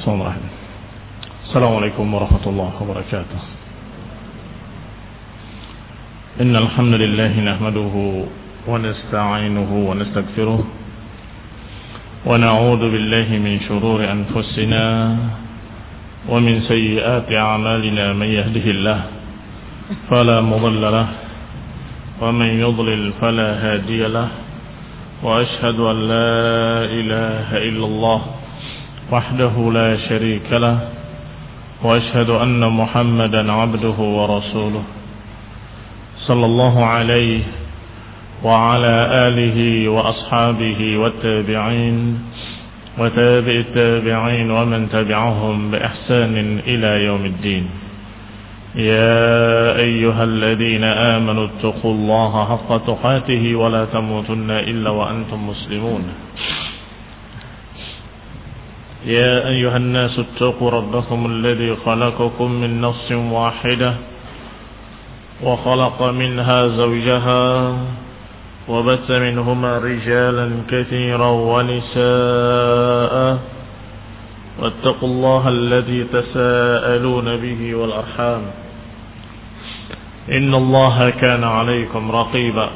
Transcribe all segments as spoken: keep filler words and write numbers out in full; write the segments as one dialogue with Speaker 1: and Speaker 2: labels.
Speaker 1: Bismillahirrahmanirrahim. Assalamualaikum warahmatullahi wabarakatuh. Innal hamdalillah nahmaduhu wa nasta'inuhu wa nastaghfiruh wa na'udzu billahi min shururi anfusina wa min sayyiati a'malina man yahdihillah fala mudilla lahu wa man yudlil fala hadiya lahu wa ashhadu an la ilaha illallah وحده لا شريك له وأشهد أن محمدا عبده ورسوله صلى الله عليه وعلى آله وأصحابه والتابعين وتابع التابعين ومن تبعهم بإحسان إلى يوم الدين. يا أيها الذين آمنوا اتقوا الله حق تقاته ولا تموتن إلا وأنتم مسلمون. يا أيها الناس اتقوا ربكم الذي خلقكم من نفس واحدة وخلق منها زوجها وبث منهما رجالا كثيرا ونساء واتقوا الله الذي تساءلون به والأرحام إن الله كان عليكم رقيبا.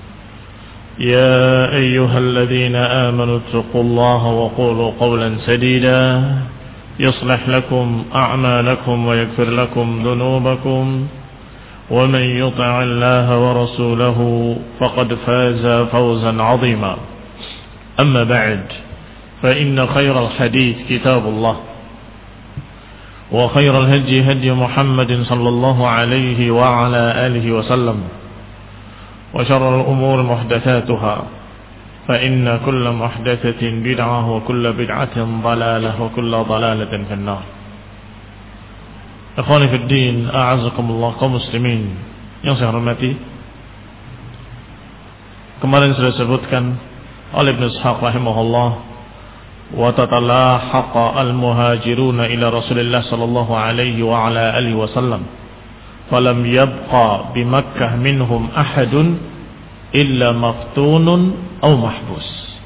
Speaker 1: يا أيها الذين آمنوا اتقوا الله وقولوا قولا سديدا يصلح لكم أعمالكم ويغفر لكم ذنوبكم ومن يطع الله ورسوله فقد فاز فوزا عظيما. أما بعد فإن خير الحديث كتاب الله وخير الهدي هدي محمد صلى الله عليه وعلى آله وسلم وشر الأمور محدثاتها فإن كل محدثة بدعة وكل بدعة ضلالة وكل ضلالة في النار. Ikhwani fi din, a'azakumullah kaum muslimin yang saya hormati. Kemarin sudah disebutkan oleh Ibnu Ishaq rahimahullah, wa tatalahaqa al-muhajiruna ila Rasulillah sallallahu alaihi wa ala alihi wasallam. Falam yabqa bi Makkah minhum ahadun illa maftunun aw mahbus.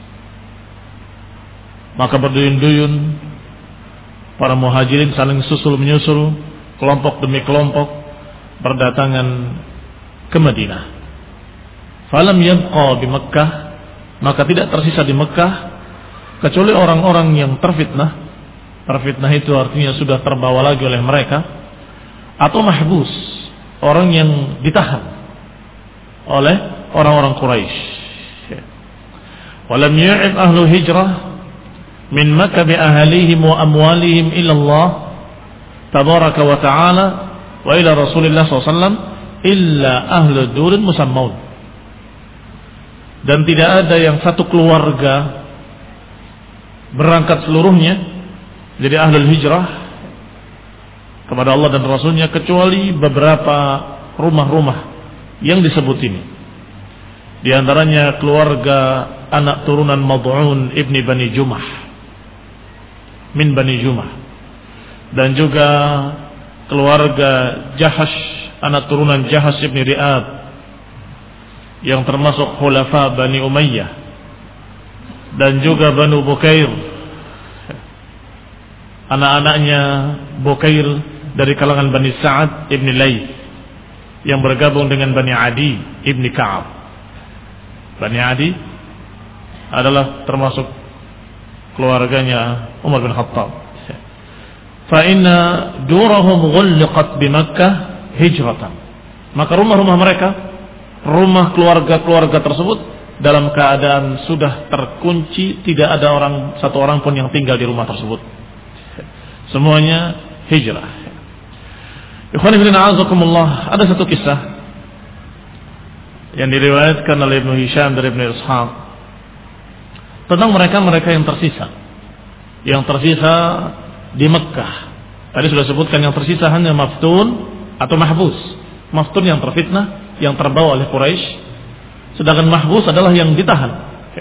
Speaker 1: Maka berduyun-duyun para muhajirin saling susul menyusul, kelompok demi kelompok berdatangan ke Madinah. Falam yabqa bi Makkah, maka tidak tersisa di Mekah kecuali orang-orang yang terfitnah. Terfitnah itu artinya sudah terbawa lagi oleh mereka, atau mahbus, orang yang ditahan oleh orang-orang Quraisy. Walam yu'ib ahlu hijrah min Makkah bi ahlihim wa amwalihim illa Allah tabaraka wa ta'ala wa ila Rasulillah sallallahu alaihi wasallam illa ahlu durin musammaun. Dan tidak ada yang satu keluarga berangkat seluruhnya jadi ahlul hijrah kepada Allah dan Rasulnya kecuali beberapa rumah-rumah yang disebut ini. Di antaranya keluarga anak turunan Mad'un ibni Bani Jumah min Bani Jumah, dan juga keluarga Jahash anak turunan Jahash ibni Ri'ab yang termasuk khulafa Bani Umayyah, dan juga Banu Bukair anak-anaknya Bukair dari kalangan Bani Sa'ad ibn Layth yang bergabung dengan Bani Adi ibn Ka'ab. Bani Adi adalah termasuk keluarganya Umar bin Khattab. Fa inna durahum ghulqat bi Makkah hijratan. Maka rumah-rumah mereka, rumah keluarga-keluarga tersebut dalam keadaan sudah terkunci, tidak ada orang satu orang pun yang tinggal di rumah tersebut. Semuanya hijrah. Ikhwan fillah a'azakumullah, ada satu kisah yang diriwayatkan oleh Ibnu Hisham dari Ibnu Ishaq tentang mereka-mereka yang tersisa. Yang tersisa di Mekkah. Tadi sudah sebutkan yang tersisa hanya maftun atau mahbus. Maftun yang terfitnah, yang terbawa oleh Quraisy, sedangkan mahbus adalah yang ditahan.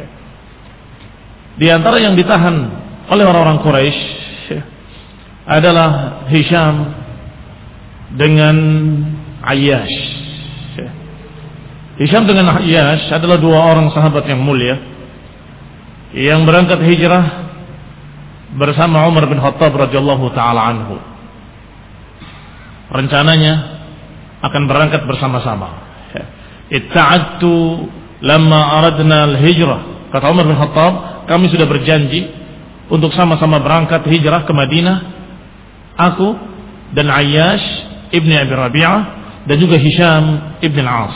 Speaker 1: Di antara yang ditahan oleh orang-orang Quraisy adalah Hisham dengan Ayyash. Hisham dengan Ayyash adalah dua orang sahabat yang mulia yang berangkat hijrah bersama Umar bin Khattab radhiyallahu taala anhu. Rencananya akan berangkat bersama-sama. Itta'adtu lamma aradna al-hijrah. Kata Umar bin Khattab, kami sudah berjanji untuk sama-sama berangkat hijrah ke Madinah. Aku dan Ayyash ibni Abi Rabi'ah dan juga Hisham ibn al-As.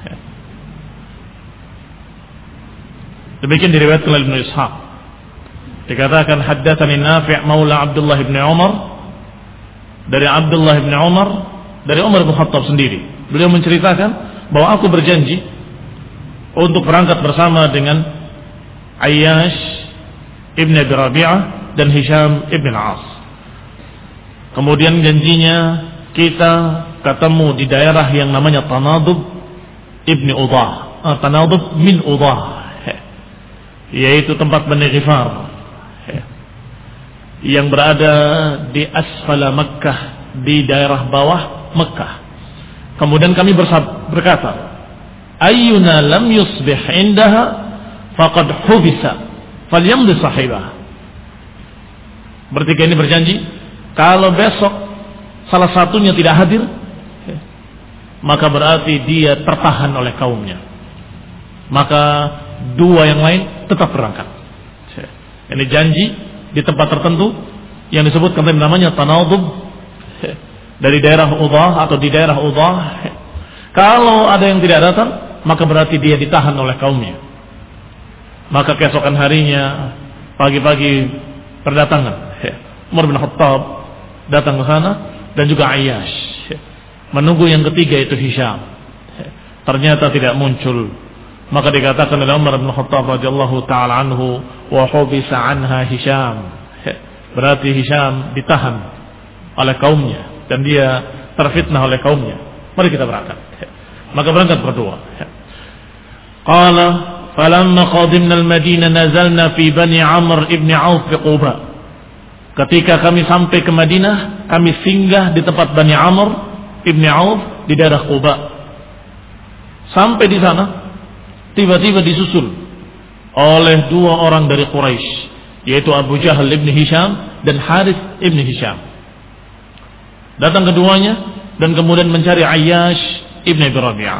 Speaker 1: Demikian diriwayatkan oleh Ibnu Ishaq. Dikatakan haddatsani Nafi' maula Abdullah bin Umar, dari Abdullah bin Umar, dari Umar bin Khattab sendiri. Beliau menceritakan bahwa aku berjanji untuk berangkat bersama dengan Ayyash ibn Abi Rabi'ah dan Hisham ibn al-As. Kemudian janjinya kita ketemu di daerah yang namanya Tanadub ibn Udah, ah, Tanadub min Udah, yaitu tempat Bani Ghifar yang berada di asfala Makkah, di daerah bawah Makkah. Kemudian kami berkata, ayyuna lam yusbih indaha faqad hubisa falyamdi sahibah. Bertiga ini berjanji, kalau besok salah satunya tidak hadir, maka berarti dia tertahan oleh kaumnya. Maka dua yang lain tetap berangkat. Ini janji di tempat tertentu yang disebutkan namanya Tanadub, dari daerah Udah atau di daerah Udah. Kalau ada yang tidak datang, maka berarti dia ditahan oleh kaumnya. Maka keesokan harinya pagi-pagi berdatangan Umar bin Khattab datang ke sana dan juga Ayyash. Menunggu yang ketiga itu Hisham. Ternyata tidak muncul. Maka dikatakan oleh Umar bin Khattab radhiyallahu taala anhu, wa hubisa anha Hisham. Berarti Hisham ditahan oleh kaumnya dan dia terfitnah oleh kaumnya. Mari kita berangkat. Maka berangkat berdua. Qala falamma qadimna al-Madinah nazalna fi Bani Amr ibn Auf fi Quba. Ketika kami sampai ke Madinah, kami singgah di tempat Bani Amr ibn Auf di daerah Quba. Sampai di sana, tiba-tiba disusul oleh dua orang dari Quraisy, yaitu Abu Jahal ibn Hisham dan Harith ibn Hisham. Datang keduanya dan kemudian mencari Ayyash ibn Abi Rabi'ah.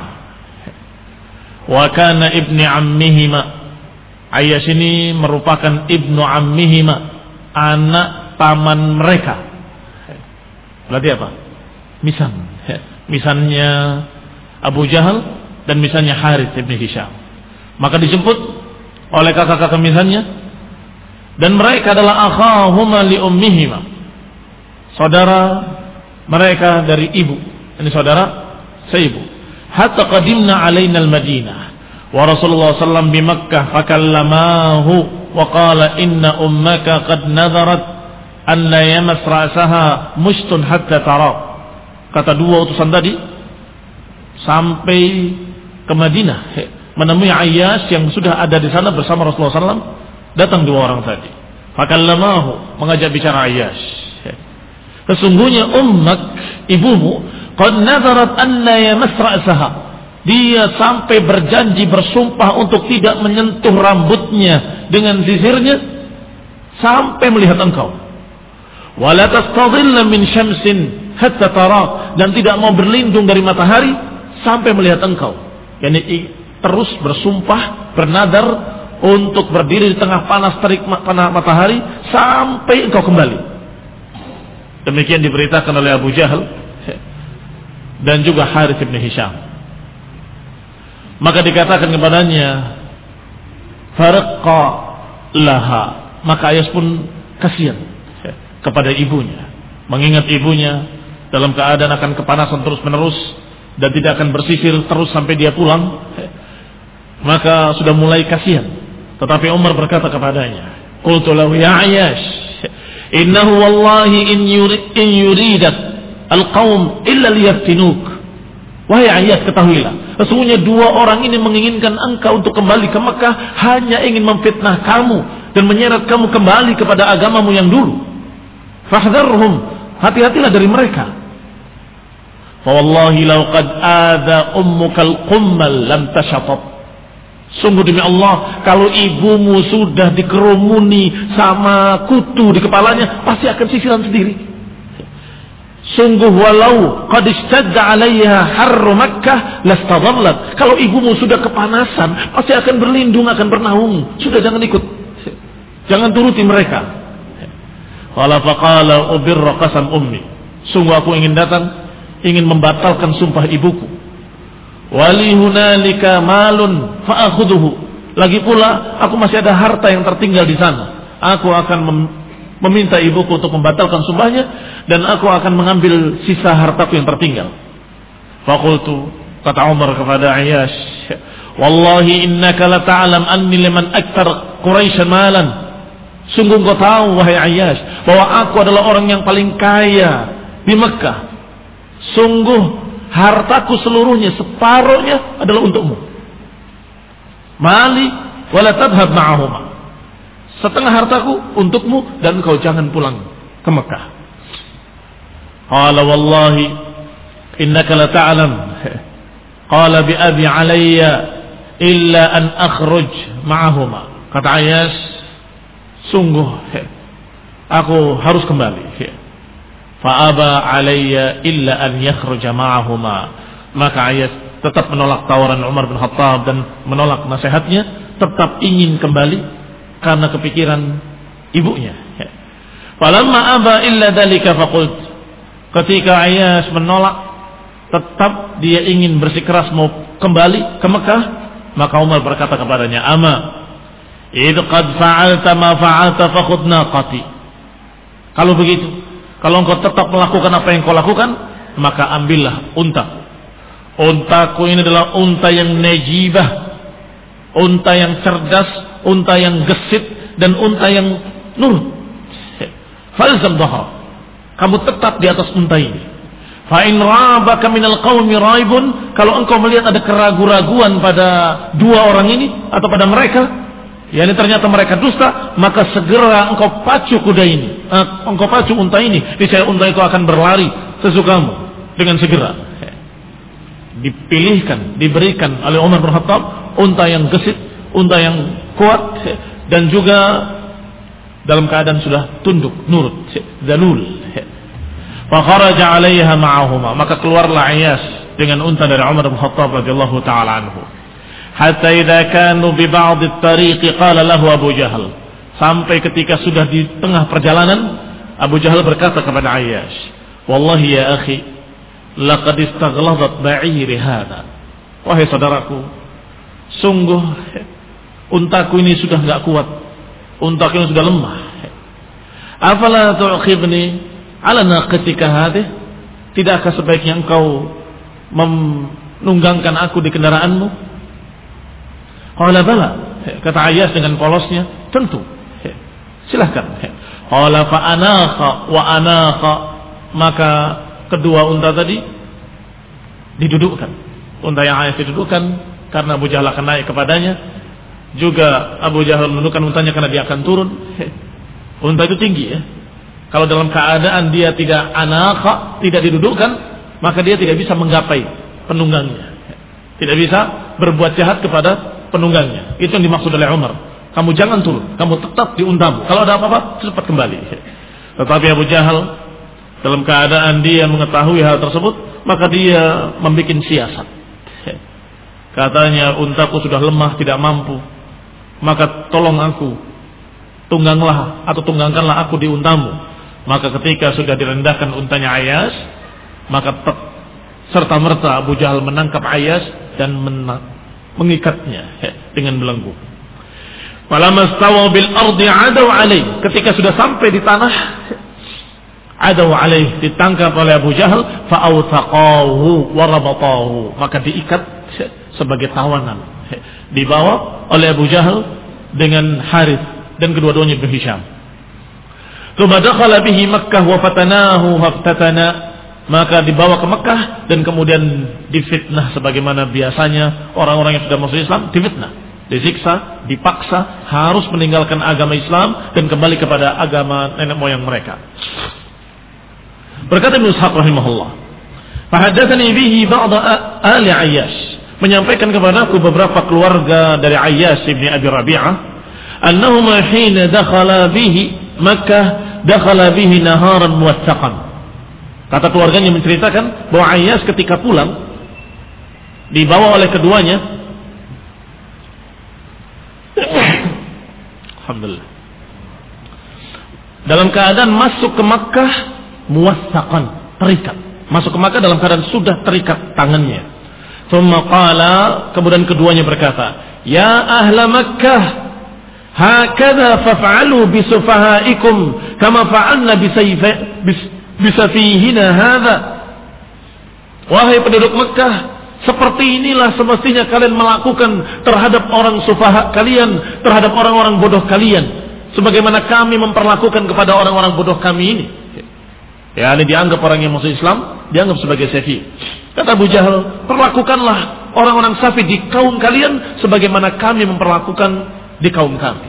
Speaker 1: Wa kana ibni ammihima. Ayyash ini merupakan ibnu ammihima, anak paman mereka. Berarti apa? Misan. Misannya Abu Jahal dan misannya Harith ibn Hisham. Maka dijemput oleh kakak-kakak misannya, dan mereka adalah akhahuma li ummihima, saudara mereka dari ibu. Ini saudara seibu. Hatta qadimna alaina al-Madinah wa Rasulullah sallallahu alaihi wasallam bi Makkah fakallamahu wa qala inna ummaka qad nadharat an la yamas ra'saha mushtun hatta tara. Kata dua utusan tadi sampai ke Madinah menemui Ayyash yang sudah ada di sana bersama Rasulullah sallallahu alaihi wasallam. Datang dua orang tadi. Fakallamahu, mengajak bicara Ayyash. Sesungguhnya ummak, ibumu, qad nadharat an la yamas ra'saha. Dia sampai berjanji, bersumpah untuk tidak menyentuh rambutnya dengan sisirnya sampai melihat engkau. Wa la tastadhilla min syamsin hatta tarak, dan tidak mau berlindung dari matahari sampai melihat engkau. Yani terus bersumpah, bernadar untuk berdiri di tengah panas terik matahari sampai engkau kembali. Demikian diberitakan oleh Abu Jahal dan juga Harith bin Hisham. Maka dikatakan kepadanya, farqa laha. Maka Ayyash pun kasihan kepada ibunya, mengingat ibunya dalam keadaan akan kepanasan terus menerus dan tidak akan bersisir terus sampai dia pulang. Maka sudah mulai kasihan. Tetapi Umar berkata kepadanya, qultu lahu ya Ayyash, innahu wallahi in yurid in yuridak alqaum illa liyaftinuk. Wahai Ayyash, ketahuilah, sesungguhnya dua orang ini menginginkan engkau untuk kembali ke Mekah hanya ingin memfitnah kamu dan menyeret kamu kembali kepada agamamu yang dulu. Fahdharhum, hati-hatilah dari mereka. Fa wallahi law qad adha ummuka al-qummal lam tashatat. Sungguh demi Allah, kalau ibumu sudah dikerumuni sama kutu di kepalanya, pasti akan sisiran sendiri. Sungguh walau qad ishtadda 'alaiha harru Makkah lastadallat. Kalau ibumu sudah kepanasan, pasti akan berlindung, akan bernaung. Sudah, jangan ikut. Jangan turuti mereka. Qala faqala ubirra qasam ummi. Sungguh aku ingin datang, ingin membatalkan sumpah ibuku. Wali hunalika malun fa'akhuduhu. Lagi pula aku masih ada harta yang tertinggal di sana. Aku akan mem- meminta ibuku untuk membatalkan sumpahnya, dan aku akan mengambil sisa hartaku yang tertinggal. Faqultu, kata Umar kepada Ayyash, wallahi innaka la ta'lam anni liman akthar Quraisy malan. Sungguh engkau tahu wahai Ayyash, bahwa aku adalah orang yang paling kaya di Mekah. Sungguh hartaku seluruhnya, separuhnya adalah untukmu. Mali wala tadhhab ma'ahuma. Setengah hartaku untukmu, dan kau jangan pulang ke Mekah. Qala wallahi innaka la ta'lam. Qala bi abi alayya illa an akhruj ma'ahuma. Kata Ayyash, sungguh aku harus kembali. Fa'aba alayya illa an yakhruja ma'ahuma. Maka Ayyash tetap menolak tawaran Umar bin Khattab dan menolak nasihatnya, tetap ingin kembali karena kepikiran ibunya. Falamma aba illa dalika faqult. Ketika Ayyash menolak, tetap dia ingin bersikeras mau kembali ke Mekah, maka Umar berkata kepadanya, ama idh qad fa'alta ma fa'alta fakhudh naqati. Kalau begitu, kalau engkau tetap melakukan apa yang kau lakukan, maka ambillah untaku. Untaku ini adalah unta yang najibah, unta yang cerdas, unta yang gesit, dan unta yang nurut. Falzam dhahar. Kamu tetap di atas unta ini. Fa in rabaka minal qaumi raibun, kalau engkau melihat ada keraguan-raguan pada dua orang ini atau pada mereka, yakni ternyata mereka dusta, maka segera engkau pacu kuda ini, eh, engkau pacu unta ini. Niscaya unta itu akan berlari sesukamu dengan segera. Dipilihkan, diberikan oleh Umar bin Khattab unta yang gesit, unta yang kuat, dan juga dalam keadaan sudah tunduk, nurut, dalul. Fa kharaja 'alaiha ma'ahuma, maka keluarlah Ayyash dengan unta dari Umar bin Khattab radhiyallahu taala anhu. Hatta idza kanu bi ba'd at-tariq qala lahu Abu Jahal. Sampai ketika sudah di tengah perjalanan, Abu Jahal berkata kepada Ayyash, wallahi ya akhi, laqad istaghladat ba'iri hadha. Wahai saudaraku, sungguh untaku ini sudah enggak kuat, untaku ini sudah lemah. Afala tu'khibni ala naqatika hadhihi? Tidakkah sebaiknya engkau menunggangkan aku di kendaraanmu? Qala bala. Kata Ayyash dengan polosnya, tentu. Silahkan. Qala fa anaqa wa anaqa. Maka kedua unta tadi didudukkan. Unta yang Ayyash didudukkan karena Abu Jahal akan naik kepadanya. Juga Abu Jahal menundukkan untanya karena dia akan turun. Unta itu tinggi ya. Kalau dalam keadaan dia tidak anaqa, tidak didudukkan, maka dia tidak bisa menggapai penunggangnya. Tidak bisa berbuat jahat kepada penunggangnya. Itu yang dimaksud oleh Umar. Kamu jangan turun, kamu tetap di untamu. Kalau ada apa-apa, cepat kembali. Tetapi Abu Jahal dalam keadaan dia mengetahui hal tersebut, maka dia membuat siasat. Katanya, untaku sudah lemah, tidak mampu. Maka tolong aku, tungganglah atau tunggangkanlah aku di untamu. Maka ketika sudah direndahkan untanya Ayyash, maka serta merta Abu Jahal menangkap Ayyash dan menang, mengikatnya dengan belenggu. Falamma stawa bil ardi adaw alaih. Ketika sudah sampai di tanah, adaw alaih, ditangkap oleh Abu Jahal, fa awthaqahu wa rabatahu, maka diikat sebagai tawanan, dibawa oleh Abu Jahal dengan Harith dan kedua-duanya bin Hisham. Tsumma dakhala bihi Makkah wa fatanahu haftatana, maka dibawa ke Mekah dan kemudian difitnah sebagaimana biasanya orang-orang yang sudah masuk Islam difitnah, disiksa, dipaksa harus meninggalkan agama Islam dan kembali kepada agama nenek moyang mereka. Berkata Ibnu Ishaq rahimahullah, "Fahaddatsani bihi ba'd ali Ayyash." menyampaikan kepadaku beberapa keluarga dari Ayyash bin Abi Rabi'ah, annahuma hina dakhala bihi Makkah dakhala bihi naharan muwattaqan. Kata keluarganya menceritakan bahwa Ayyash ketika pulang dibawa oleh keduanya, alhamdulillah, dalam keadaan masuk ke Makkah muwattaqan, terikat. Masuk ke Makkah dalam keadaan sudah terikat tangannya. Thumma qala, kemudian keduanya berkata, ya ahla Makkah, hakadha faf'alu bisufahaikum kama fa'alna bisafihina hadha. Wahai penduduk Makkah, seperti inilah semestinya kalian melakukan terhadap orang sufaha kalian, terhadap orang-orang bodoh kalian, sebagaimana kami memperlakukan kepada orang-orang bodoh kami ini. Ya, ini dianggap orang yang masuk Islam dianggap sebagai safi. Kata Abu Jahal, perlakukanlah orang-orang safi di kaum kalian sebagaimana kami memperlakukan di kaum kami.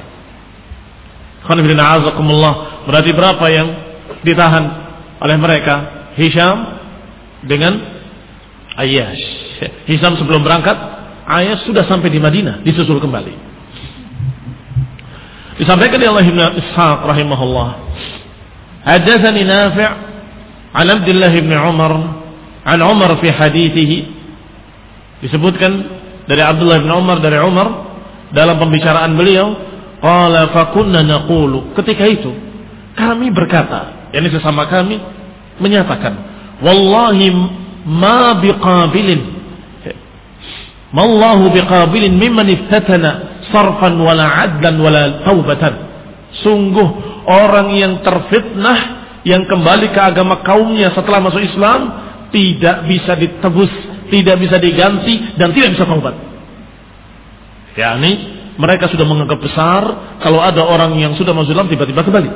Speaker 1: Berarti berapa yang ditahan oleh mereka? Hisham dengan Ayyash. Hisham sebelum berangkat, Ayyash sudah sampai di Madinah, disusul kembali. Disampaikan oleh Ibn Ishaq rahimahullah, hadatsani Nafi' an Abdullah bin Umar an Umar fi hadithihi, disebutkan dari Abdullah bin Umar dari Umar dalam pembicaraan beliau, qala fa kunna naqulu, ketika itu kami berkata, yakni sesama kami menyatakan, wallahi ma biqabilin ma Allahu biqabilin mimman iftatana sarfan wala adlan wala taubatan. Sungguh orang yang terfitnah, yang kembali ke agama kaumnya setelah masuk Islam, tidak bisa ditebus, tidak bisa diganti, dan tidak bisa taubat. Yakni mereka sudah menganggap besar kalau ada orang yang sudah masuk Islam tiba-tiba kembali.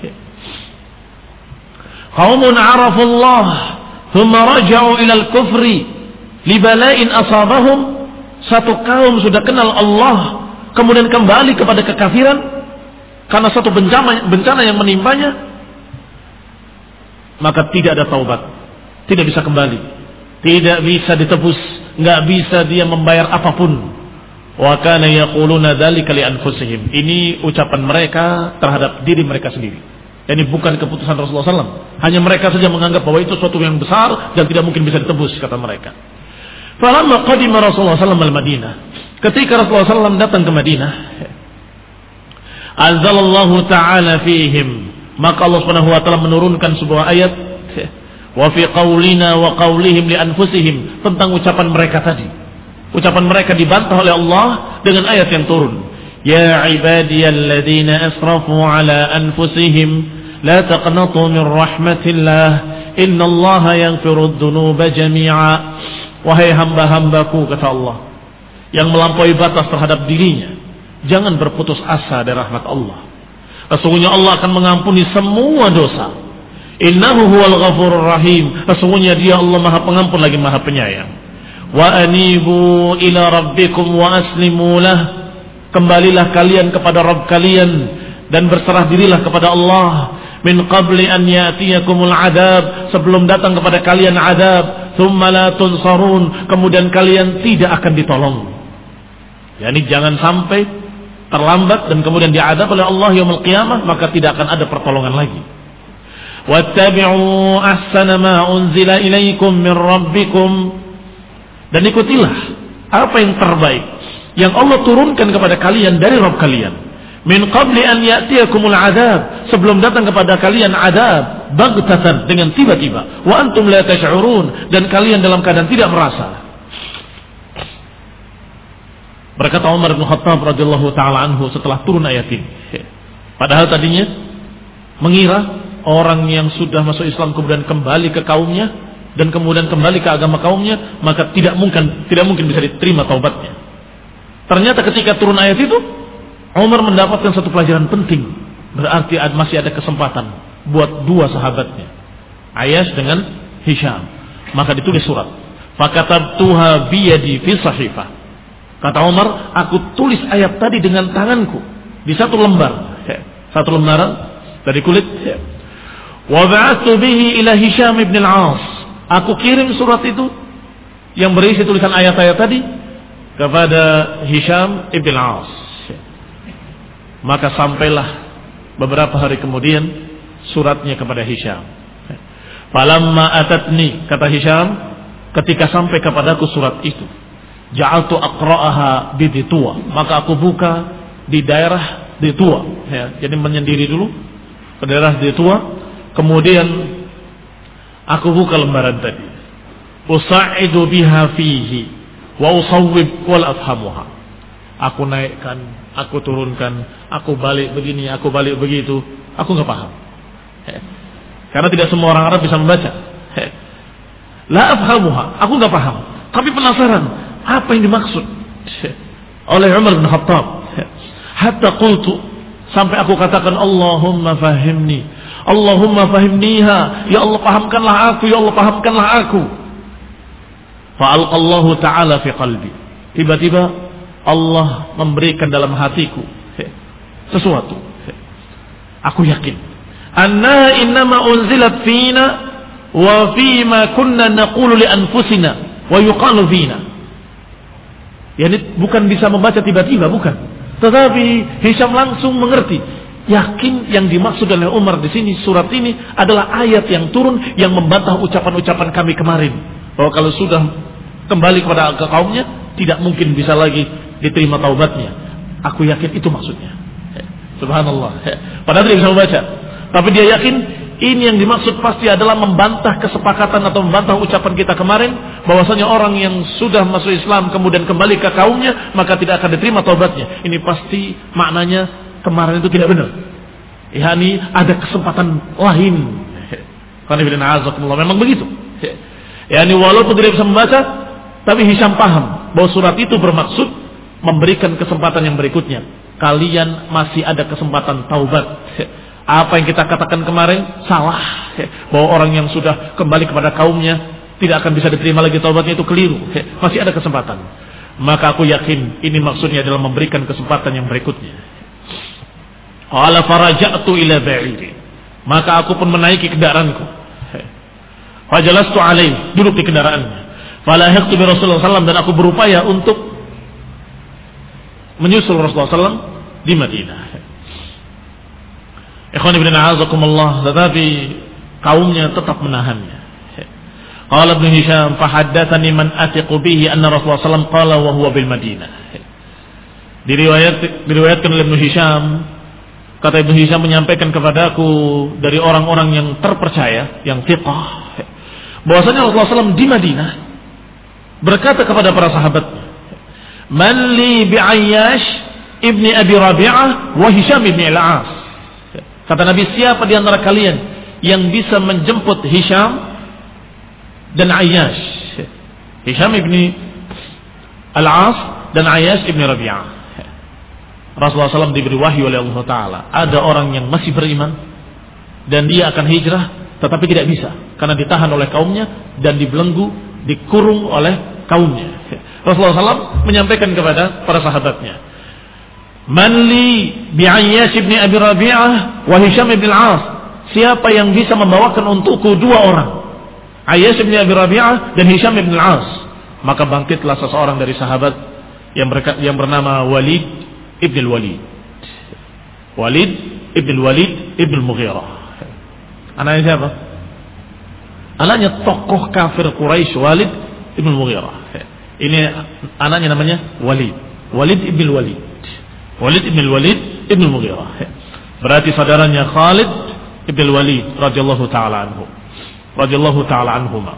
Speaker 1: Qaumun arafullah thumma raja'u ila al-kufri li bala'in asabahum. Satu kaum sudah kenal Allah kemudian kembali kepada kekafiran karena satu bencana bencana yang menimpanya, maka tidak ada taubat, tidak bisa kembali, tidak bisa ditebus, nggak bisa dia membayar apapun. Wa kana yaquluna dzalika li anfusihim. Ini ucapan mereka terhadap diri mereka sendiri. Ini bukan keputusan Rasulullah sallallahu alaihi wasallam. Hanya mereka saja menganggap bahwa itu suatu yang besar dan tidak mungkin bisa ditebus, kata mereka. Falamma qadima Rasulullah sallallahu alaihi wasallam al-Madinah, ketika Rasulullah sallallahu alaihi wasallam datang ke Madinah, anzalallahu ta'ala fihim, maka Allah Subhanahu wa taala menurunkan sebuah ayat, wa fi qaulina wa qaulihim li anfusihim, tentang ucapan mereka tadi. Ucapan mereka dibantah oleh Allah dengan ayat yang turun, ya ibadiyalladzina asrafu ala anfusihim la taqnatu min rahmatillah innallaha yaghfirudz dzunuba jami'a. Wahai hamba-hambaku, kata Allah, yang melampaui batas terhadap dirinya, jangan berputus asa dari rahmat Allah. Sesungguhnya Allah akan mengampuni semua dosa. Innahu huwal ghafurur rahim. Sesungguhnya Dia Allah Maha Pengampun lagi Maha Penyayang. Wa anibu ila rabbikum wa aslimu lah. Kembalilah kalian kepada Rabb kalian dan berserah dirilah kepada Allah. Min qabli an ya'tiyakumul adab, sebelum datang kepada kalian adab, thumma la tunsarun, kemudian kalian tidak akan ditolong. Yani jangan sampai terlambat dan kemudian diadab oleh Allah yaumul qiyamah, maka tidak akan ada pertolongan lagi. Wattabi'u ahsana ma unzila ilaikum min rabbikum, dan ikutilah apa yang terbaik yang Allah turunkan kepada kalian dari Rabb kalian. Min qabli an ya'tiyakumul adab, sebelum datang kepada kalian adab baghtatan, dengan tiba-tiba, wa antum la tash'urun, dan kalian dalam keadaan tidak merasa. Berkata Umar bin Khattab radhiyallahu taala anhu setelah turun ayat ini, padahal tadinya mengira orang yang sudah masuk Islam kemudian kembali ke kaumnya dan kemudian kembali ke agama kaumnya, maka tidak mungkin tidak mungkin bisa diterima taubatnya. Ternyata ketika turun ayat itu, Umar mendapatkan satu pelajaran penting. Berarti masih ada kesempatan buat dua sahabatnya, Ayyash dengan Hisham. Maka ditulis surat. Fakatabtuha biyadi fi sahifah. Kata Umar, aku tulis ayat tadi dengan tanganku di satu lembar, satu lembaran dari kulit. Wa ba'athu bihi ila Hisham ibn al-As. Aku kirim surat itu yang berisi tulisan ayat-ayat tadi kepada Hisham ibn al-As. Maka sampailah beberapa hari kemudian suratnya kepada Hisham. Falamma atatni, kata Hisham, ketika sampai kepadaku surat itu, ja'altu aqra'aha bi Ditua, maka aku buka di daerah Ditua, ya, jadi menyendiri dulu ke daerah Ditua, kemudian aku buka lembaran tadi, usa'idu biha fihi wa usawwib wal afhamuha, aku naikkan, aku turunkan, aku balik begini, aku balik begitu, aku nggak paham, ya. Karena tidak semua orang Arab bisa membaca. La afhamuha, aku nggak paham, tapi penasaran apa yang dimaksud oleh Umar bin Khattab. Hatta qultu, sampai aku katakan, Allahumma fahimni, Allahumma fahimniha, ya Allah pahamkanlah aku, ya Allah pahamkanlah aku. Fa'alqallahu ta'ala fi qalbi, tiba-tiba Allah memberikan dalam hatiku sesuatu. Aku yakin anna innama unzilat fina wa fima kunna naqulu li anfusina wa yuqalu fina. Yani bukan bisa membaca tiba-tiba, bukan. Tetapi Hisham langsung mengerti. Yakin yang dimaksud oleh Umar di sini, surat ini adalah ayat yang turun yang membantah ucapan-ucapan kami kemarin, bahwa kalau sudah kembali kepada kaumnya tidak mungkin bisa lagi diterima taubatnya. Aku yakin itu maksudnya. Subhanallah. Padahal dia bisa membaca, tapi dia yakin ini yang dimaksud pasti adalah membantah kesepakatan atau membantah ucapan kita kemarin, bahwasanya orang yang sudah masuk Islam kemudian kembali ke kaumnya maka tidak akan diterima taubatnya. Ini pasti maknanya kemarin itu tidak benar. Yani ada kesempatan lain. Memang begitu. Yani walaupun tidak bisa membaca, tapi Hisham paham bahwa surat itu bermaksud memberikan kesempatan yang berikutnya. Kalian masih ada kesempatan taubat. Apa yang kita katakan kemarin salah, bahwa orang yang sudah kembali kepada kaumnya tidak akan bisa diterima lagi taubatnya, itu keliru. Masih ada kesempatan. Maka aku yakin ini maksudnya adalah memberikan kesempatan yang berikutnya. Qala faraja'tu ila ba'iri, maka aku pun menaiki kendaraanku. Fajalastu alaihi, duduk di kendaraannya. Falahaqtu bi Rasulullah sallallahu alaihi wasallam, dan aku berupaya untuk menyusul Rasulullah sallallahu alaihi wasallam di Madinah. Ikhwan ibn a'azakumullah, tetapi kaumnya tetap menahannya. Qala Ibnu Hisham, fahaddatsani man athiqu bihi anna Rasulullah sallallahu alaihi wasallam qala wa huwa bil Madinah. Diriwayat diriwayatkan oleh Ibnu Hisham, kata Ibnu Hisham menyampaikan kepadaku dari orang-orang yang terpercaya, yang thiqah, bahwasanya Rasulullah sallallahu alaihi wasallam di Madinah berkata kepada para sahabatnya, "Man li bi Ayyash ibni Abi Rabi'ah wa Hisham ibn al-As." Kata Nabi, siapa di antara kalian yang bisa menjemput Hisham dan Ayyash? Hisham ibni al-As dan Ayyash ibni Rabi'ah. Rasulullah sallallahu alaihi wasallam diberi wahyu oleh Allah Ta'ala. Ada orang yang masih beriman dan dia akan hijrah, tetapi tidak bisa karena ditahan oleh kaumnya dan dibelenggu, dikurung oleh kaumnya. Rasulullah sallallahu alaihi wasallam menyampaikan kepada para sahabatnya, Man li bi'Ayyash ibn Abi Rabi'ah wa Hisham ibn al-As, siapa yang bisa membawakan untukku dua orang, Ayyash ibn Abi Rabi'ah dan Hisham ibn al-As. Maka bangkitlah seseorang dari sahabat yang, berka, yang bernama Walid ibn al-Walid. Walid ibn al-Walid ibn al-Mughirah. Anaknya siapa? Anaknya tokoh kafir Quraisy, Walid ibn al-Mughirah. Ini anaknya namanya Walid. Walid ibn al-Walid. Walid ibn al-Walid ibn al-Mughirah. Berarti saudaranya Khalid ibn al-Walid radhiyallahu taala anhu. Radhiyallahu taala anhuma.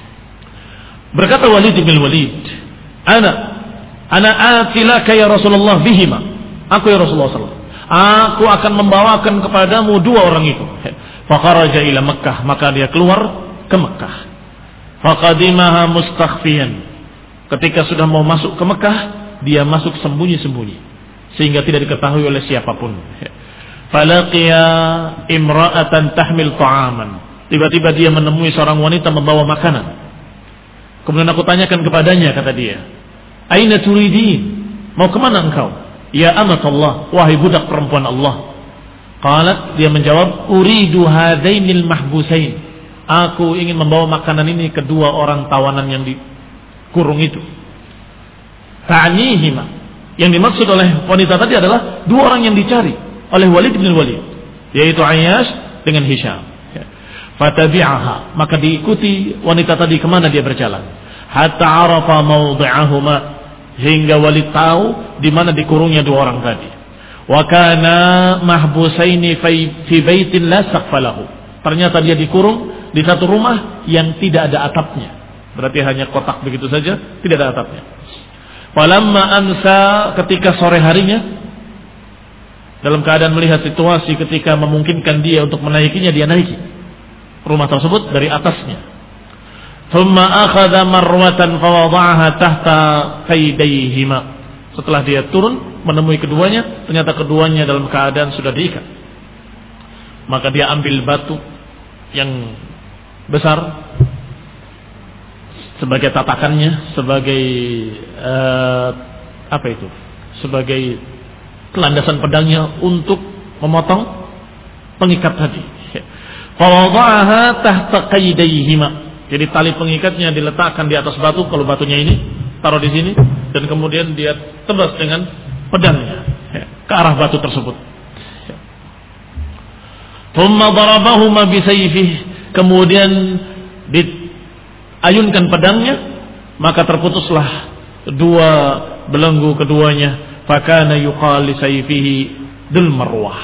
Speaker 1: Berkata Walid ibn al-Walid, "Ana ana atilaka ya Rasulullah bihima." Aku ya Rasulullah sallallahu alaihi wasallam, aku akan membawakan kepadamu dua orang itu. Faqaraja ila Makkah, maka dia keluar ke Makkah. Faqadimaha mustakhfiyan. Ketika sudah mau masuk ke Makkah, dia masuk sembunyi-sembunyi sehingga tidak diketahui oleh siapapun. Falaqiya imra'atan tahmil ta'aman. Tiba-tiba dia menemui seorang wanita membawa makanan. Kemudian aku tanyakan kepadanya, kata dia, "Aina turidin?" Mau kemana engkau? "Ya amatullah," wahai budak perempuan Allah. Qalat, dia menjawab, "Uridu hadainil mahbusain." Aku ingin membawa makanan ini kedua orang tawanan yang dikurung itu. ta'nihima. Yang dimaksud oleh wanita tadi adalah dua orang yang dicari oleh Walid bin Walid, yaitu Ayyash dengan Hisham. Fatabi'aha, maka diikuti wanita tadi kemana dia berjalan. Hatta arafa mawdi'ahuma, hingga Walid tahu di mana dikurungnya dua orang tadi. Wa kana mahbusaini fi baitin la saqfa lahu. Ternyata dia dikurung di satu rumah yang tidak ada atapnya. Berarti hanya kotak begitu saja, tidak ada atapnya. Falamma amsa, ketika sore harinya, dalam keadaan melihat situasi ketika memungkinkan dia untuk menaikinya, dia naiki rumah tersebut dari atasnya. Thumma akhadha marwatan fawada'aha tahta qaydayhima. Setelah dia turun menemui keduanya, ternyata keduanya dalam keadaan sudah diikat. Maka dia ambil batu yang besar sebagai tatakannya, sebagai uh, apa itu? Sebagai landasan pedangnya untuk memotong pengikat tadi. Fawada'aha tahta qaydayhima. Jadi tali pengikatnya diletakkan di atas batu, kalau batunya ini taruh di sini, dan kemudian dia tebas dengan pedangnya ke arah batu tersebut. Thumma darabahuma bisayfihi, kemudian diayunkan pedangnya, maka terputuslah dua belenggu keduanya. Fakana yuqal li sayfihi dul marwah.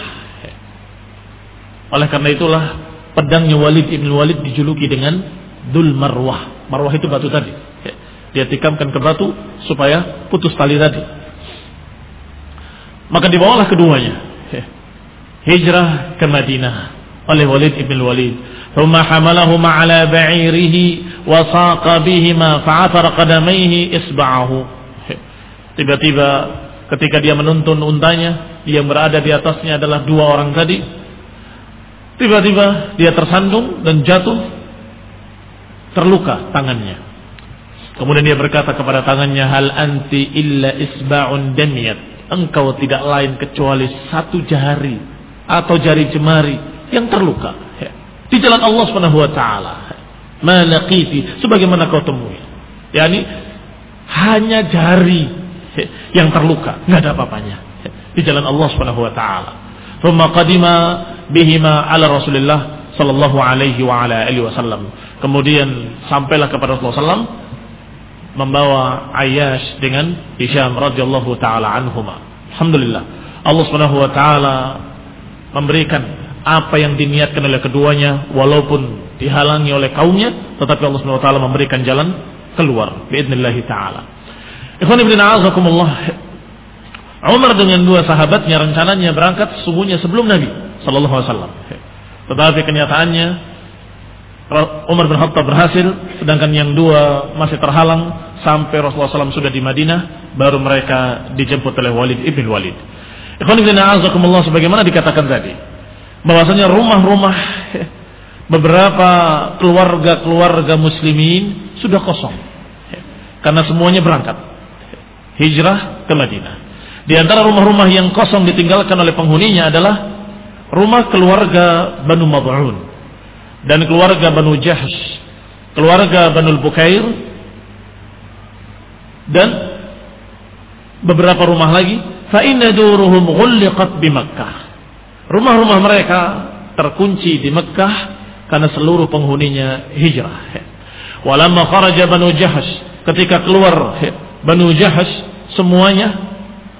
Speaker 1: Oleh karena itulah pedangnya Walid ibn Walid dijuluki dengan dul marwah. Marwah itu batu tadi. Dia tikamkan ke batu supaya putus tali tadi. Maka dibawalah keduanya hijrah ke Madinah oleh Walid ibn Walid. Thumma hamalahuma ala ba'irihi wa saqa bihima fa'athara qadamayhi isba'ahu. Tiba-tiba ketika dia menuntun untanya, yang berada di atasnya adalah dua orang tadi. Tiba-tiba dia tersandung dan jatuh, terluka tangannya. Kemudian dia berkata kepada tangannya, hal anti illa isba'un damiyat. Engkau tidak lain kecuali satu jari atau jari jemari yang terluka di jalan Allah Subhanahu wa taala. Ma laqiti, sebagaimana kau temui. Yani hanya jari yang terluka, enggak ada apa-apanya di jalan Allah Subhanahu wa taala. Thumma qadima bihima ala Rasulillah sallallahu alaihi wa ala alihi wasallam. Kemudian sampailah kepada Rasulullah sallallahu alaihi wasallam membawa Ayyash dengan Hisham radhiyallahu taala anhuma. Alhamdulillah, Allah Subhanahu wa taala memberikan apa yang diniatkan oleh keduanya, walaupun dihalangi oleh kaumnya, tetapi Allah Subhanahu wa taala memberikan jalan keluar باذنillah taala. Ikhwan ibn a'azakumullah, Umar dengan dua sahabatnya rencananya berangkat sesungguhnya sebelum Nabi sallallahu alaihi wasallam. Tetapi kenyataannya Umar bin Khattab berhasil, sedangkan yang dua masih terhalang sampai Rasulullah shallallahu alaihi wasallam sudah di Madinah, baru mereka dijemput oleh Walid ibn Walid. Ikhwan ibn a'azakumullah, sebagaimana dikatakan tadi, bahwasanya rumah-rumah beberapa keluarga-keluarga muslimin sudah kosong karena semuanya berangkat hijrah ke Madinah. Di antara rumah-rumah yang kosong ditinggalkan oleh penghuninya adalah rumah keluarga Banu Mad'un dan keluarga Banu Jahsh, keluarga Banu Bukair, dan beberapa rumah lagi. Fa inna duruhum ghulliqat bi Makkah. Rumah-rumah mereka terkunci di Mekkah karena seluruh penghuninya hijrah. Walamma kharaja Banu Jahsh, ketika keluar Banu Jahsh semuanya,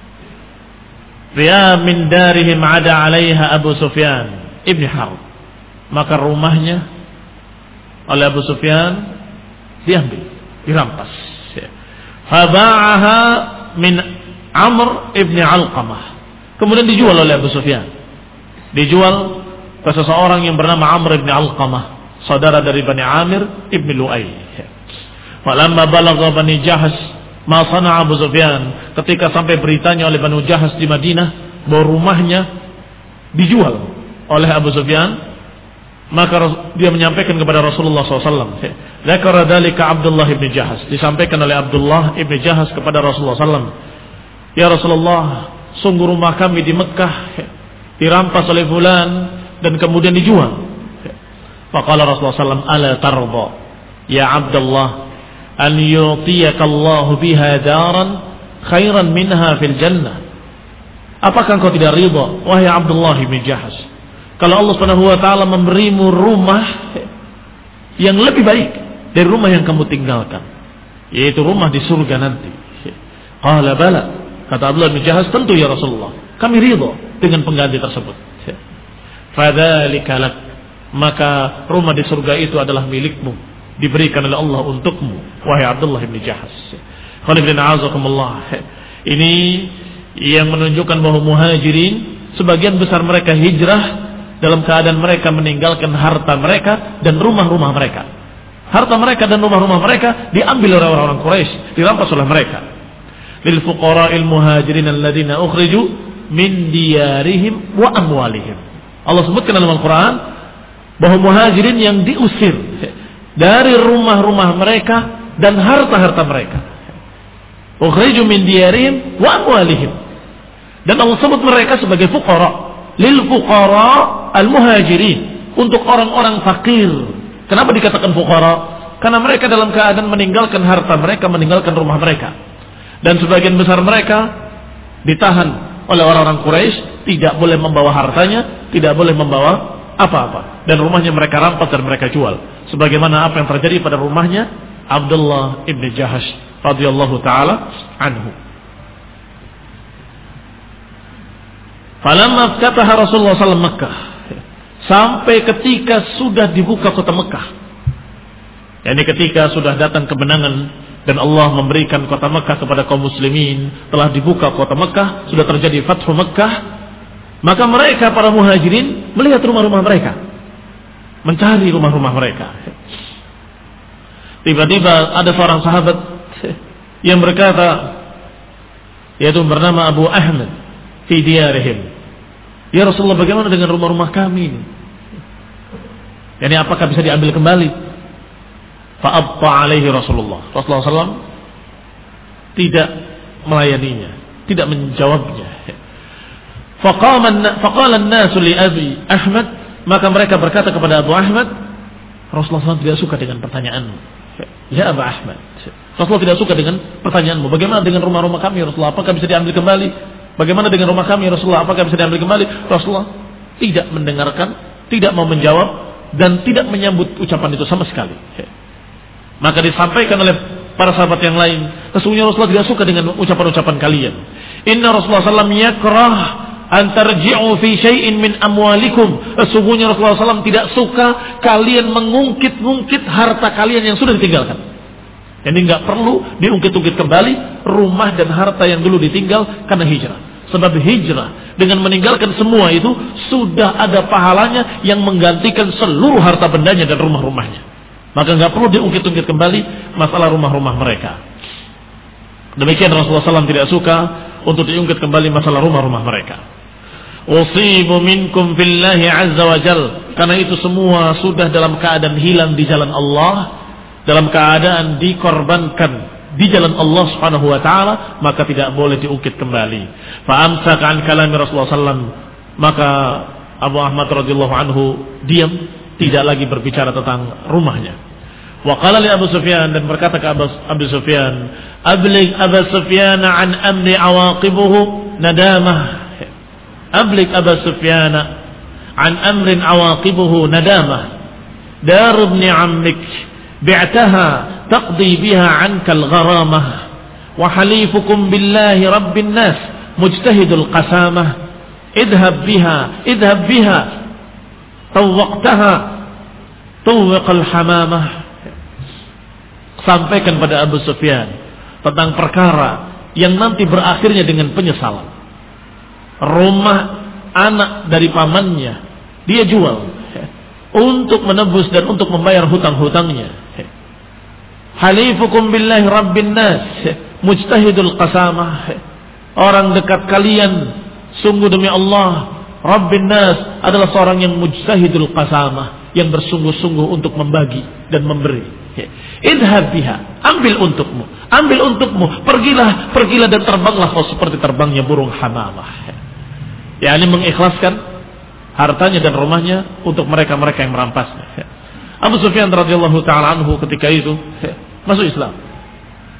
Speaker 1: ya min darihim ada 'alaiha Abu Sufyan ibn Harb, maka rumahnya oleh Abu Sufyan diambil, dirampas. Faba'aha min Amr ibn Alqamah, kemudian dijual oleh Abu Sufyan, dijual ke seseorang yang bernama Amr ibn Alqamah, saudara dari Bani Amir ibn Lu'ay. Falamma balagha Bani Jahsh ma sana'a Abu Sufyan, ketika sampai beritanya oleh Banu Jahsh di Madinah bahwa rumahnya dijual oleh Abu Sufyan, maka dia menyampaikan kepada Rasulullah shallallahu alaihi wasallam. Dzakara dzalika Abdullah ibn Jahsh, disampaikan oleh Abdullah ibn Jahsh kepada Rasulullah shallallahu alaihi wasallam. Ya Rasulullah, sungguh rumah kami di Mekkah dirampas oleh fulan dan kemudian dijual. Faqala Rasulullah shallallahu alaihi wasallam, ala tarda ya Abdullah an yu'tiyakallahu biha daran khairan minha fil jannah. Apakah engkau tidak ridha wahai Abdullah bin Jahash kalau Allah Subhanahu wa taala memberimu rumah yang lebih baik dari rumah yang kamu tinggalkan, yaitu rumah di surga nanti? Qala bala, kata Abdullah bin Jahash, tentu ya Rasulullah, kami ridha dengan pengganti tersebut. Fadzalika lak, maka rumah di surga itu adalah milikmu, diberikan oleh Allah untukmu wahai Abdullah bin Jahash. Ini yang menunjukkan bahwa muhajirin sebagian besar mereka hijrah dalam keadaan mereka meninggalkan harta mereka dan rumah-rumah mereka. Harta mereka dan rumah-rumah mereka diambil oleh orang-orang Quraisy, dirampas oleh mereka. Lil fuqara'il muhajirin alladziina ukhriju min diyarihim wa amwalihim. Allah sebutkan dalam Al-Qur'an bahwa muhajirin yang diusir dari rumah-rumah mereka dan harta-harta mereka. Ukhriju min diyarihim wa amwalihim. Dan Allah sebut mereka sebagai fuqara, lil fuqara al muhajirin, untuk orang-orang fakir. Kenapa dikatakan fuqara? Karena mereka dalam keadaan meninggalkan harta mereka, meninggalkan rumah mereka. Dan sebagian besar mereka ditahan oleh orang-orang Quraisy, tidak boleh membawa hartanya, tidak boleh membawa apa-apa, dan rumahnya mereka rampas dan mereka jual. Sebagaimana apa yang terjadi pada rumahnya Abdullah ibn Jahash radhiyallahu taala anhu. Falamma ftataha Rasulullah sallallahu alaihi wasallam Makkah, sampai ketika sudah dibuka kota Mekah, yakni ketika sudah datang kemenangan dan Allah memberikan kota Mekah kepada kaum muslimin, telah dibuka kota Mekah, sudah terjadi Fathu Mekah, maka mereka para muhajirin melihat rumah-rumah mereka, mencari rumah-rumah mereka. Tiba-tiba ada seorang sahabat yang berkata, yaitu bernama Abu Ahmad, fi diyarihim, ya Rasulullah, bagaimana dengan rumah-rumah kami ini? Yani apakah bisa diambil kembali? Fa'abta alaihi Rasulullah. Rasulullah shallallahu alaihi wasallam tidak melayaninya, tidak menjawabnya. Faqala an-nasu li Abi Ahmad, maka mereka berkata kepada Abu Ahmad, Rasulullah shallallahu alaihi wasallam tidak suka dengan pertanyaanmu. Ya Abu Ahmad, Rasulullah tidak suka dengan pertanyaanmu. Bagaimana dengan rumah-rumah kami Rasulullah? Apakah bisa diambil kembali? Bagaimana dengan rumah kami Rasulullah? Apakah bisa diambil kembali? Rasulullah tidak mendengarkan, tidak mau menjawab, dan tidak menyambut ucapan itu sama sekali. Maka disampaikan oleh para sahabat yang lain, sesungguhnya Rasulullah tidak suka dengan ucapan-ucapan kalian. Inna Rasulullah sallallahu alaihi wasallam yakrah an tarji'u fi syai'in min amwalikum. Sesungguhnya Rasulullah sallallahu alaihi wasallam tidak suka kalian mengungkit-ungkit harta kalian yang sudah ditinggalkan. Jadi nggak perlu diungkit-ungkit kembali rumah dan harta yang dulu ditinggal karena hijrah. Sebab hijrah dengan meninggalkan semua itu sudah ada pahalanya yang menggantikan seluruh harta bendanya dan rumah-rumahnya. Maka nggak perlu diungkit-ungkit kembali masalah rumah-rumah mereka. Demikian Rasulullah shallallahu alaihi wasallam tidak suka untuk diungkit kembali masalah rumah-rumah mereka. Usibu minkum fillahi azza wa jal, karena itu semua sudah dalam keadaan hilang di jalan Allah, dalam keadaan dikorbankan di jalan Allah Subhanahu wa taala, maka tidak boleh diungkit kembali. Fa amsaka an kalami Rasulullah sallallahu alaihi wasallam, maka Abu Ahmad radhiyallahu anhu diam, tidak lagi berbicara tentang rumahnya. Wa qala li Abu Sufyan, dan berkata ke Abu, Abu Sufyan, ablig Abu Sufyan an amri awaqibuhu nadamah. Ablig Abu Sufyan an amrin awaqibuhu nadamah. Dar ibn ammik bi'taha taqdi biha 'anka al-gharamah wa halifukum billahi rabbin nas mujtahidul qasamah idhab biha idhab biha tawaqtaha tawqal hamamah. Sampaikan pada Abu Sufyan tentang perkara yang nanti berakhirnya dengan penyesalan. Rumah anak dari pamannya dia jual untuk menebus dan untuk membayar hutang-hutangnya. Halifukum billahi rabbin nas mujtahidul qasamah. Orang dekat kalian sungguh demi Allah rabbin nas adalah seorang yang mujtahidul qasamah, yang bersungguh-sungguh untuk membagi dan memberi. Idhab biha, ambil untukmu, ambil untukmu, pergilah, pergilah dan terbanglah kau seperti terbangnya burung hamamah. yakni mengikhlaskan hartanya dan rumahnya untuk mereka-mereka yang merampasnya. Abu Sufyan radhiyallahu taala anhu ketika itu masuk Islam.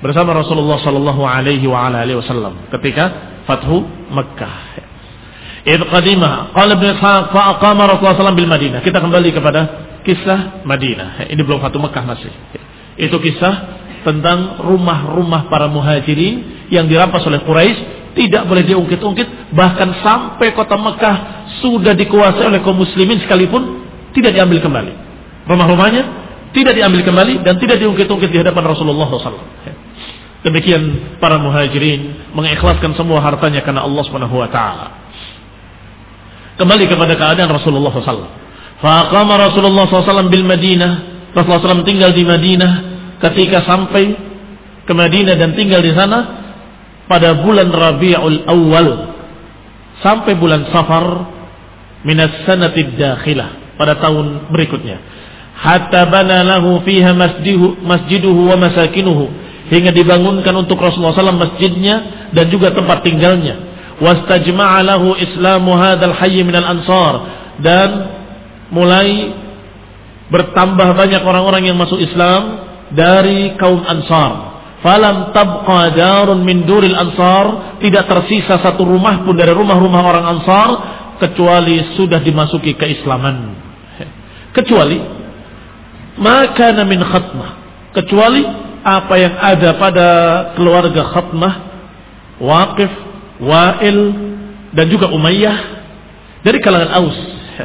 Speaker 1: bersama Rasulullah sallallahu alaihi wa ala alihi wasallam ketika Fathu Makkah. Idh qadima qala Ibnu Ishaq fa aqama Rasulullah sallallahu alaihi wasallam bil Madinah. Kita kembali kepada kisah Madinah. Ini belum Fathu Makkah masih. Itu kisah tentang rumah-rumah para muhajirin yang dirampas oleh Quraisy, tidak boleh diungkit-ungkit, bahkan sampai kota Mekah sudah dikuasai oleh kaum muslimin sekalipun tidak diambil kembali. Rumah-rumahnya tidak diambil kembali dan tidak diungkit-ungkit di hadapan Rasulullah sallallahu alaihi wasallam. Demikian para muhajirin mengikhlaskan semua hartanya karena Allah Subhanahu wa taala. Kembali kepada keadaan Rasulullah sallallahu alaihi wasallam. Faqama Rasulullah sallallahu alaihi wasallam bil Madinah. Rasulullah sallallahu alaihi wasallam tinggal di Madinah. Ketika sampai ke Madinah dan tinggal di sana pada bulan Rabiul Awal sampai bulan Safar minas sanatid dakhilah, pada tahun berikutnya. Hatta bana lahu fiha masjiduhu, masjiduhu wa masakinuhu, hingga dibangunkan untuk Rasulullah sallallahu alaihi wasallam masjidnya dan juga tempat tinggalnya. Wastajma'a lahu islamu hadzal hayy minal ansar, dan mulai bertambah banyak orang-orang yang masuk Islam dari kaum Ansar. Falam tabqa darun min duril Ansar, tidak tersisa satu rumah pun dari rumah-rumah orang Ansar kecuali sudah dimasuki keislaman. Kecuali maka min khatmah, kecuali apa yang ada pada keluarga Khatmah, Waqif, Wa'il dan juga Umayyah dari kalangan Aus.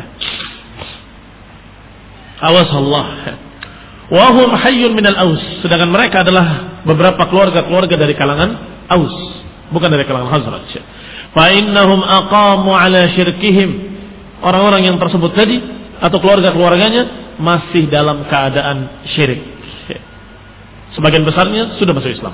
Speaker 1: Awas Allah. Wa hum hayyun minal Aus, sedangkan mereka adalah beberapa keluarga-keluarga dari kalangan Aus, bukan dari kalangan Khazraj. Fa innahum aqamu ala syirkihim, orang-orang yang tersebut tadi atau keluarga-keluarganya masih dalam keadaan syirik. Sebagian besarnya sudah masuk Islam.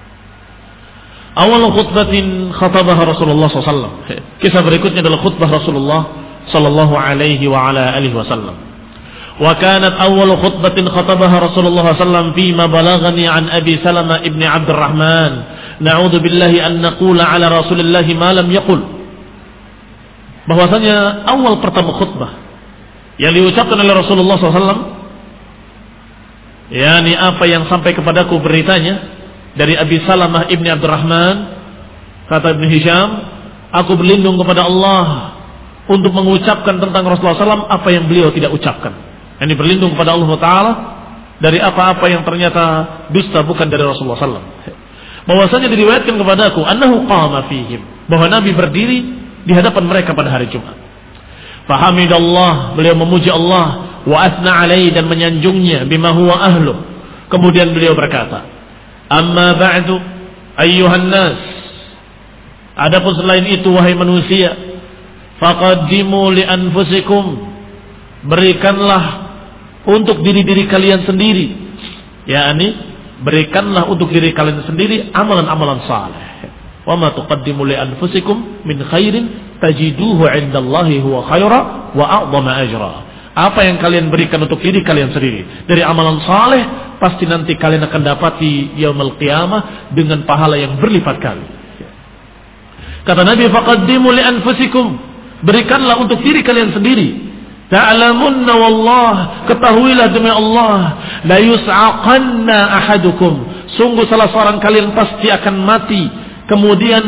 Speaker 1: Awal khutbatin khatabaha Rasulullah sallallahu alaihi wasallam. Kisah berikutnya adalah khutbah Rasulullah sallallahu alaihi wa ala alihi wasallam. Wa kanat awal khutbatin khatabaha Rasulullah sallallahu alaihi wasallam fima balaghani an Abi Salamah ibn Abdurrahman, na'udzu billahi an naqula ala Rasulillah ma lam yaqul. Bahwasanya awal pertama khutbah yang diucapkan oleh Rasulullah sallallahu alaihi wasallam, yakni apa yang sampai kepadaku beritanya dari Abi Salamah ibn Abdurrahman, kata Ibn Hisham, aku berlindung kepada Allah untuk mengucapkan tentang Rasulullah sallallahu alaihi wasallam apa yang beliau tidak ucapkan. Ini berlindung kepada Allah Ta'ala dari apa-apa yang ternyata dusta bukan dari Rasulullah sallallahu alaihi wasallam. Bahwasanya diriwayatkan kepadaku annahu qama fihim, bahwa Nabi berdiri di hadapan mereka pada hari Jumat. Fahamidallah, beliau memuji Allah, wa asna alaihi, dan menyanjungnya, bima huwa ahlu. Kemudian beliau berkata, amma ba'du ayyuhan nas, adapun selain itu wahai manusia, faqaddimu li anfusikum, berikanlah untuk diri-diri kalian sendiri, yakni berikanlah untuk diri kalian sendiri amalan-amalan saleh. Wa ma tuqaddimu li anfusikum min khairin tajiduhu 'indallahi huwa khaira wa a'dhama ajra. Apa yang kalian berikan untuk diri kalian sendiri dari amalan saleh, pasti nanti kalian akan dapati yaumul qiyamah dengan pahala yang berlipat kali. Kata Nabi, faqaddimu li anfusikum, berikanlah untuk diri kalian sendiri. Ta'lamunna wallah, ketahuilah demi Allah, la yus'aqanna ahadukum, sungguh salah seorang kalian pasti akan mati, kemudian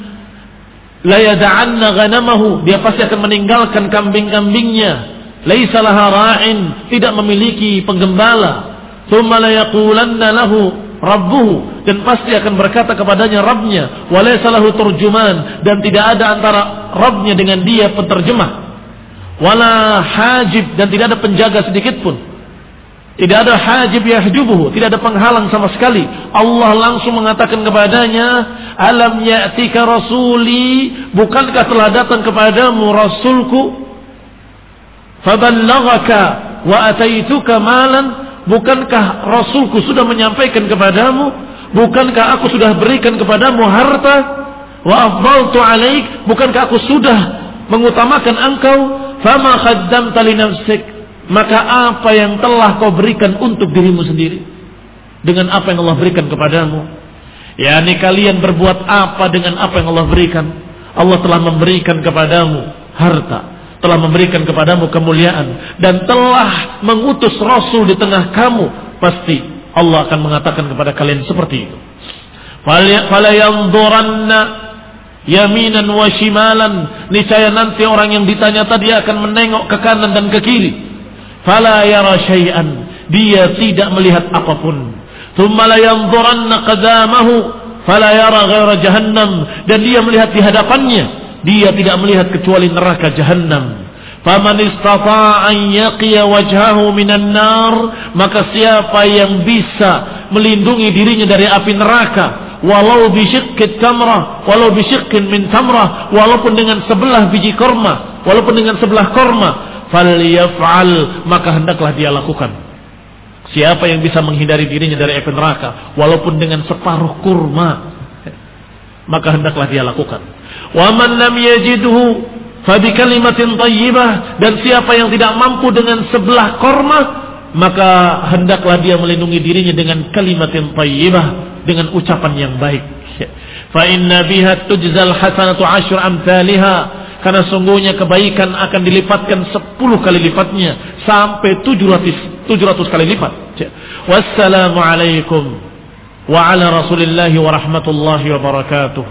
Speaker 1: la yada'anna ghanamahu, dia pasti akan meninggalkan kambing-kambingnya, laisa laha ra'in, tidak memiliki penggembala, thumma la yaqulanna lahu rabbuhu, dan pasti akan berkata kepadanya Rabbnya, wa laisa lahu turjuman, dan tidak ada antara Rabbnya dengan dia penterjemah, wala hajib, dan tidak ada penjaga sedikit pun, tidak ada hajib yahjubuhu, tidak ada penghalang sama sekali. Allah langsung mengatakan kepadanya, alam ya'tika rasuli, bukankah telah datang kepadamu rasulku, faballaghaka wa ataituka malan, bukankah rasulku sudah menyampaikan kepadamu, bukankah aku sudah berikan kepadamu harta, wa afdaltu alaik, bukankah aku sudah mengutamakan engkau, fama khaddamta li nafsik, maka apa yang telah kau berikan untuk dirimu sendiri dengan apa yang Allah berikan kepadamu? yakni kalian berbuat apa dengan apa yang Allah berikan? Allah telah memberikan kepadamu harta, telah memberikan kepadamu kemuliaan, dan telah mengutus Rasul di tengah kamu. Pasti Allah akan mengatakan kepada kalian seperti itu. fala yanzuranna yaminan wa shimalan, niscaya nanti orang yang ditanya tadi akan menengok ke kanan dan ke kiri, fala yara syai'an, dia tidak melihat apapun. Thumma la yanzuranna qadamahu fala yara ghaira jahannam, dan dia melihat di hadapannya, dia tidak melihat kecuali neraka jahannam. Faman istata'a an yaqiya wajhahu minan nar, maka siapa yang bisa melindungi dirinya dari api neraka, walau bisyiqqit tamrah, walau bisyiqqin min tamrah, walaupun dengan sebelah biji korma, walaupun dengan sebelah korma, falyaf'al, maka hendaklah dia lakukan. Siapa yang bisa menghindari dirinya dari api neraka walaupun dengan separuh kurma, maka hendaklah dia lakukan. Wa man lam yajidhu fabi kalimatin thayyibah, dan siapa yang tidak mampu dengan sebelah korma, maka hendaklah dia melindungi dirinya dengan kalimatin thayyibah, dengan ucapan yang baik. Fa inna biha tujzal hasanatu asyr amsalha, karena sungguhnya kebaikan akan dilipatkan sepuluh kali lipatnya sampai tujuh ratus kali lipat. Wassalamu alaikum wa ala rasulillahi wa rahmatullahi wa barakatuh.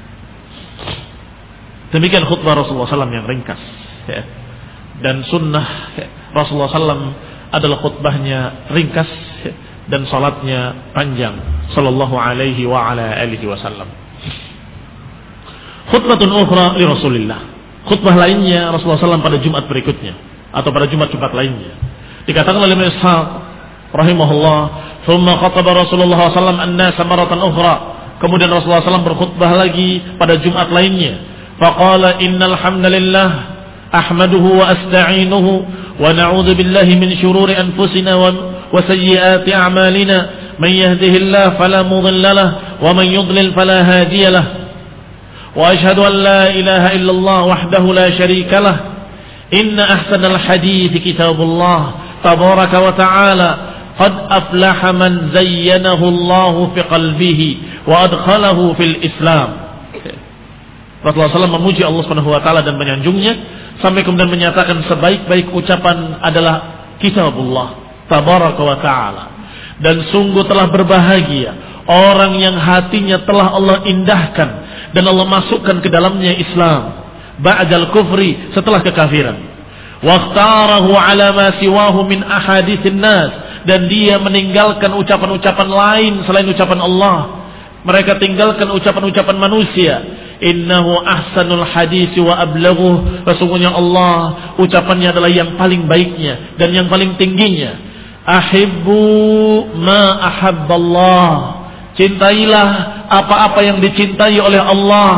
Speaker 1: Demikian khutbah Rasulullah sallallahu alaihi wasallam yang ringkas, ya. Dan sunnah Rasulullah sallallahu alaihi wasallam adalah khutbahnya ringkas, ya, dan salatnya panjang sallallahu alaihi wa ala alihi wasallam. Khutbatun ukhra li Rasulillah, khutbah lainnya Rasulullah sallallahu alaihi wasallam pada Jumat berikutnya atau pada Jumat-Jumat lainnya. Dikatakan oleh Ibnu Ishaq rahimahullah, "Tsumma khataba Rasulullah sallallahu alaihi wasallam an-nas maratan ukhra." Kemudian Rasulullah sallallahu alaihi wasallam berkhutbah lagi pada Jumat lainnya. Faqala innal hamdalillah ahmaduhu wa asta'inuhu wa na'udzu billahi min shururi anfusina wa sayyiati a'malina, man yahdihillahu fala mudilla lahu wa man yudlil fala hadiya lahu. Wa ashhadu an la ilaha illallah wahdahu la sharika lah. Inna ahsanal hadithi kitabullah tabaraka wa ta'ala, qad aflaha man zayyanahu Allah fi qalbihi wa adkhalahu fil Islam. Rasulullah sallallahu alaihi wasallam memuji Allah Subhanahu wa taala dan menyanjungnya, sampai kemudian menyatakan sebaik-baik ucapan adalah kitabullah tabaraka wa ta'ala, dan sungguh telah berbahagia orang yang hatinya telah Allah indahkan dan Allah masukkan ke dalamnya Islam ba'dal kufri, setelah kekafiran. Waqtarahu ala ma siwahu min ahaditsin nas, dan dia meninggalkan ucapan-ucapan lain selain ucapan Allah. Mereka tinggalkan ucapan-ucapan manusia. Innahu ahsanul hadis wa ablaghuh, sesungguhnya Allah ucapannya adalah yang paling baiknya dan yang paling tingginya. Ahibbu ma ahabballah, cintailah apa-apa yang dicintai oleh Allah.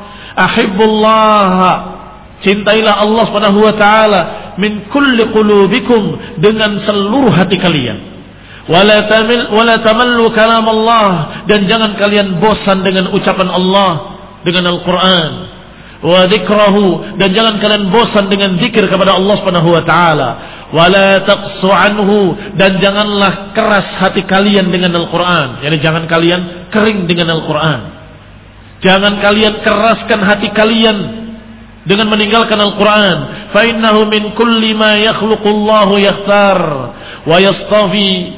Speaker 1: Ahibbullah, cintailah Allah Subhanahu wa taala min kulli qulubikum, dengan seluruh hati kalian. Wala tamil wala tamallu kalam Allah, dan jangan kalian bosan dengan ucapan Allah, dengan Al-Qur'an. Wa dzikrahu, dan jangan kalian bosan dengan zikir kepada Allah Subhanahu wa taala. Wala taqsu anhu, dan janganlah keras hati kalian dengan Al-Qur'an. Yani jangan kalian kering dengan Al-Qur'an. Jangan kalian keraskan hati kalian dengan meninggalkan Al-Qur'an. Fa innahu min kulli ma yakhluqullahu yakhtar wa yastafi,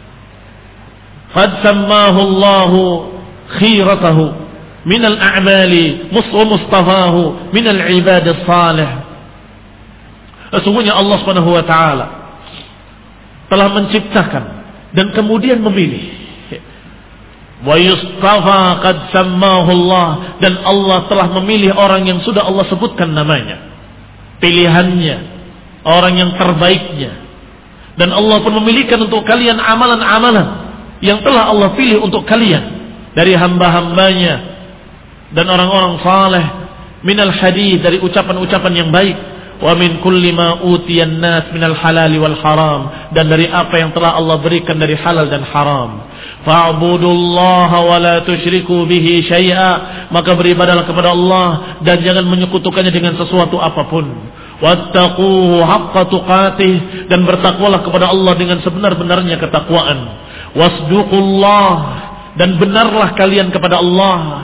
Speaker 1: qad sammahu Allahu khiratahu min al-a'mali mustafahu min al-ibad as-salih. Sesungguhnya Allah Subhanahu wa taala telah menciptakan dan kemudian memilih. Wa yustafa qad sammahu Allah, dan Allah telah memilih orang yang sudah Allah sebutkan namanya, pilihannya, orang yang terbaiknya. Dan Allah pun memilihkan untuk kalian amalan-amalan yang telah Allah pilih untuk kalian dari hamba-hambanya dan orang-orang saleh, minal hadis, dari ucapan-ucapan yang baik, wa min kulli ma utiyan nas minal halali wal haram, dan dari apa yang telah Allah berikan dari halal dan haram. Fa'budullaha wa la tusyriku bihi syai'a, maka beribadahlah kepada Allah dan jangan menyekutukannya dengan sesuatu apapun. Wattaquhu haqqa tuqatih, dan bertakwalah kepada Allah dengan sebenar-benarnya ketakwaan. Wasduqullah, dan benarlah kalian kepada Allah.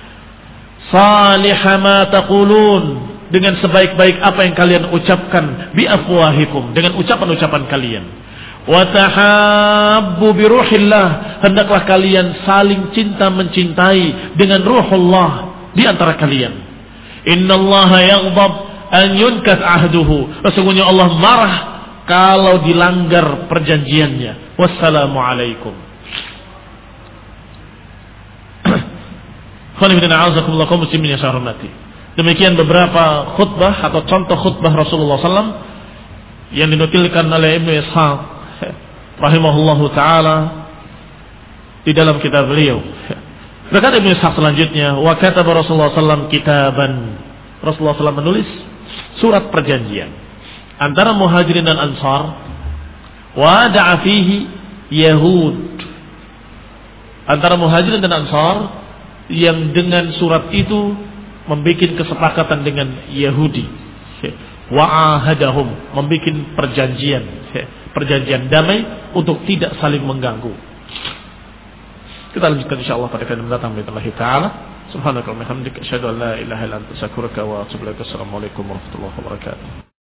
Speaker 1: Salih ma taqulun, dengan sebaik-baik apa yang kalian ucapkan, bi afwahikum, dengan ucapan-ucapan kalian. Wa tahabbu bi ruhillah, hendaklah kalian saling cinta mencintai dengan ruhullah di antara kalian. Innallaha yaghdab an yunkas ahduhu, sesungguhnya Allah marah kalau dilanggar perjanjiannya. Wassalamu alaikum. Demikian beberapa khutbah atau contoh khutbah Rasulullah sallallahu alaihi wasallam yang dinukilkan oleh Ibnu Ishaq rahimahullahu taala di dalam kitab beliau. Berkata Ibnu Ishaq selanjutnya, wa kataba Rasulullah sallallahu alaihi wasallam kitaban. Rasulullah sallallahu alaihi wasallam menulis surat perjanjian antara Muhajirin dan Ansar. Wa da'a fihi Yahud, antara Muhajirin dan Ansar, yang dengan surat itu membuat kesepakatan dengan Yahudi. Wa ahadahum, membuat perjanjian, perjanjian damai untuk tidak saling mengganggu. Kita lanjutkan insyaallah pada kali mendatang billahi taala. Subhanakallahumma wa bihamdika asyhadu an la ilaha illa anta astaghfiruka wa atubu ilaik. Assalamualaikum warahmatullahi wabarakatuh.